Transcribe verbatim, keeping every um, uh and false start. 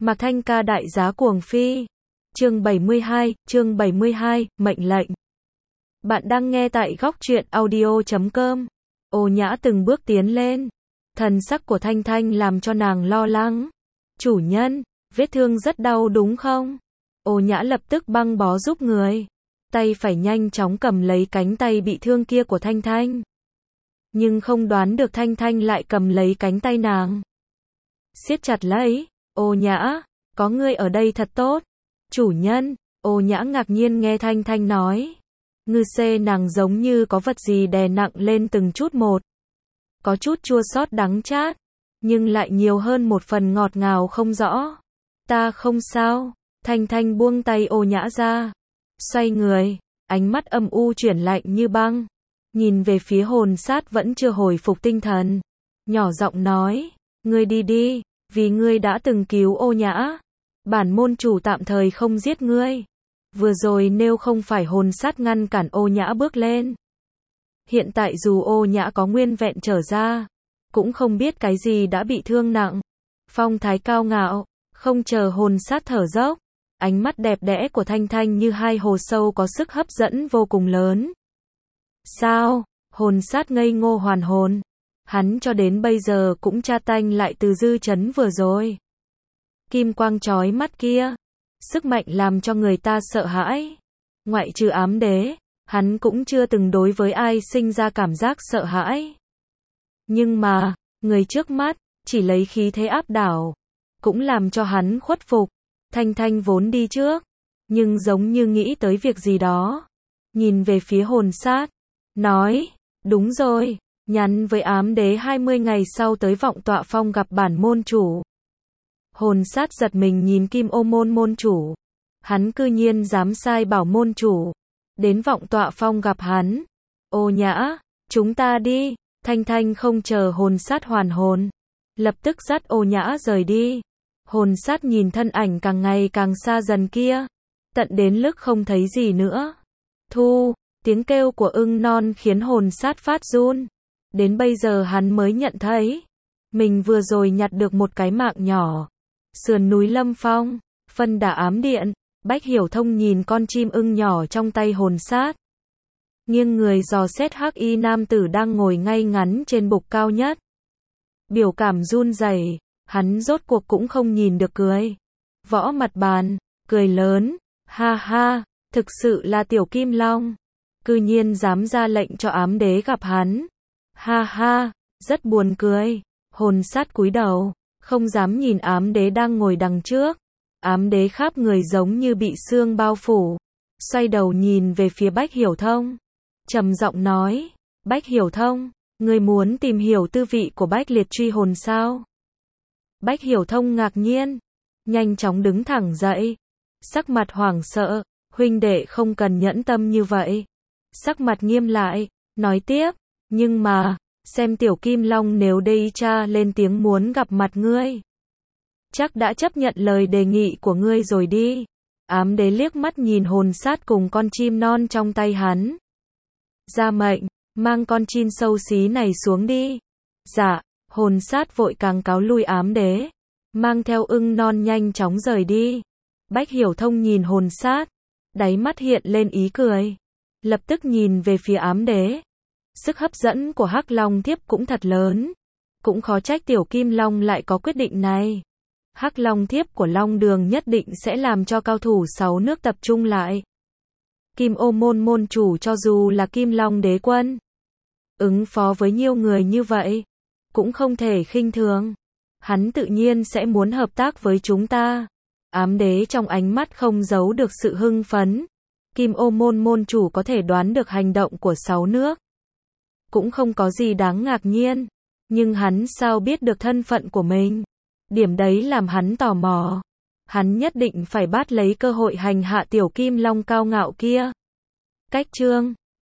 Mạc Thanh ca đại giá cuồng phi. Chương bảy mươi hai, chương bảy mươi hai, mệnh lệnh. Bạn đang nghe tại góc truyện audio chấm com. Ô Nhã từng bước tiến lên. Thần sắc của Thanh Thanh làm cho nàng lo lắng. Chủ nhân, vết thương rất đau đúng không? Ô Nhã lập tức băng bó giúp người. Tay phải nhanh chóng cầm lấy cánh tay bị thương kia của Thanh Thanh. Nhưng không đoán được Thanh Thanh lại cầm lấy cánh tay nàng. Siết chặt lấy. Ô Nhã, có ngươi ở đây thật tốt. Chủ nhân, Ô Nhã ngạc nhiên nghe Thanh Thanh nói. Ngư xê nàng giống như có vật gì đè nặng lên từng chút một. Có chút chua xót đắng chát, nhưng lại nhiều hơn một phần ngọt ngào không rõ. Ta không sao. Thanh Thanh buông tay Ô Nhã ra. Xoay người, ánh mắt âm u chuyển lạnh như băng. Nhìn về phía hồn sát vẫn chưa hồi phục tinh thần. Nhỏ giọng nói, ngươi đi đi, vì ngươi đã từng cứu Ô Nhã. Bản môn chủ tạm thời không giết ngươi. Vừa rồi nếu không phải hồn sát ngăn cản Ô Nhã bước lên. Hiện tại dù Ô Nhã có nguyên vẹn trở ra, cũng không biết cái gì đã bị thương nặng. Phong thái cao ngạo, không chờ hồn sát thở dốc. Ánh mắt đẹp đẽ của Thanh Thanh như hai hồ sâu có sức hấp dẫn vô cùng lớn. Sao? Hồn sát ngây ngô hoàn hồn. Hắn cho đến bây giờ cũng tra tanh lại từ dư chấn vừa rồi. Kim quang chói mắt kia. Sức mạnh làm cho người ta sợ hãi. Ngoại trừ ám đế, hắn cũng chưa từng đối với ai sinh ra cảm giác sợ hãi. Nhưng mà, người trước mắt, chỉ lấy khí thế áp đảo. Cũng làm cho hắn khuất phục. Thanh Thanh vốn đi trước. Nhưng giống như nghĩ tới việc gì đó. Nhìn về phía hồn sát. Nói, đúng rồi. Nhắn với ám đế hai mươi ngày sau tới vọng tọa phong gặp bản môn chủ. Hồn sát giật mình nhìn Kim Ô môn môn chủ. Hắn cư nhiên dám sai bảo môn chủ. Đến vọng tọa phong gặp hắn. Ô Nhã, chúng ta đi. Thanh Thanh không chờ hồn sát hoàn hồn. Lập tức dắt Ô Nhã rời đi. Hồn sát nhìn thân ảnh càng ngày càng xa dần kia. Tận đến lúc không thấy gì nữa. Thu, tiếng kêu của ưng non khiến hồn sát phát run. Đến bây giờ hắn mới nhận thấy. Mình vừa rồi nhặt được một cái mạng nhỏ. Sườn núi Lâm Phong, phân đà ám điện. Bách Hiểu Thông nhìn con chim ưng nhỏ trong tay hồn sát. Nghiêng người dò xét hắc y nam tử đang ngồi ngay ngắn trên bục cao nhất. Biểu cảm run rẩy. Hắn rốt cuộc cũng không nhìn được cười. Võ mặt bàn, cười lớn. Ha ha, thực sự là tiểu Kim Long. Cư nhiên dám ra lệnh cho ám đế gặp hắn. Ha ha, rất buồn cười. Hồn sát cúi đầu, không dám nhìn ám đế đang ngồi đằng trước. Ám đế khắp người giống như bị sương bao phủ. Xoay đầu nhìn về phía Bách Hiểu Thông. Trầm giọng nói, Bách Hiểu Thông, ngươi muốn tìm hiểu tư vị của Bách Liệt truy hồn sao? Bách Hiểu Thông ngạc nhiên, nhanh chóng đứng thẳng dậy. Sắc mặt hoảng sợ, huynh đệ không cần nhẫn tâm như vậy. Sắc mặt nghiêm lại, nói tiếp, nhưng mà, xem tiểu Kim Long nếu đây cha lên tiếng muốn gặp mặt ngươi. Chắc đã chấp nhận lời đề nghị của ngươi rồi đi. Ám đế liếc mắt nhìn hồn sát cùng con chim non trong tay hắn. Ra mệnh, mang con chim xấu xí này xuống đi. Dạ, hồn sát vội càng cáo lui ám đế. Mang theo ưng non nhanh chóng rời đi. Bách Hiểu Thông nhìn hồn sát. Đáy mắt hiện lên ý cười. Lập tức nhìn về phía ám đế. Sức hấp dẫn của Hắc Long Thiếp cũng thật lớn. Cũng khó trách tiểu Kim Long lại có quyết định này. Hắc Long Thiếp của Long Đường nhất định sẽ làm cho cao thủ sáu nước tập trung lại. Kim Ô môn môn chủ cho dù là Kim Long đế quân. Ứng phó với nhiều người như vậy. Cũng không thể khinh thường. Hắn tự nhiên sẽ muốn hợp tác với chúng ta. Ám đế trong ánh mắt không giấu được sự hưng phấn. Kim Ô môn môn chủ có thể đoán được hành động của sáu nước. Cũng không có gì đáng ngạc nhiên. Nhưng hắn sao biết được thân phận của mình? Điểm đấy làm hắn tò mò. Hắn nhất định phải bắt lấy cơ hội hành hạ tiểu Kim Long cao ngạo kia. Cách chương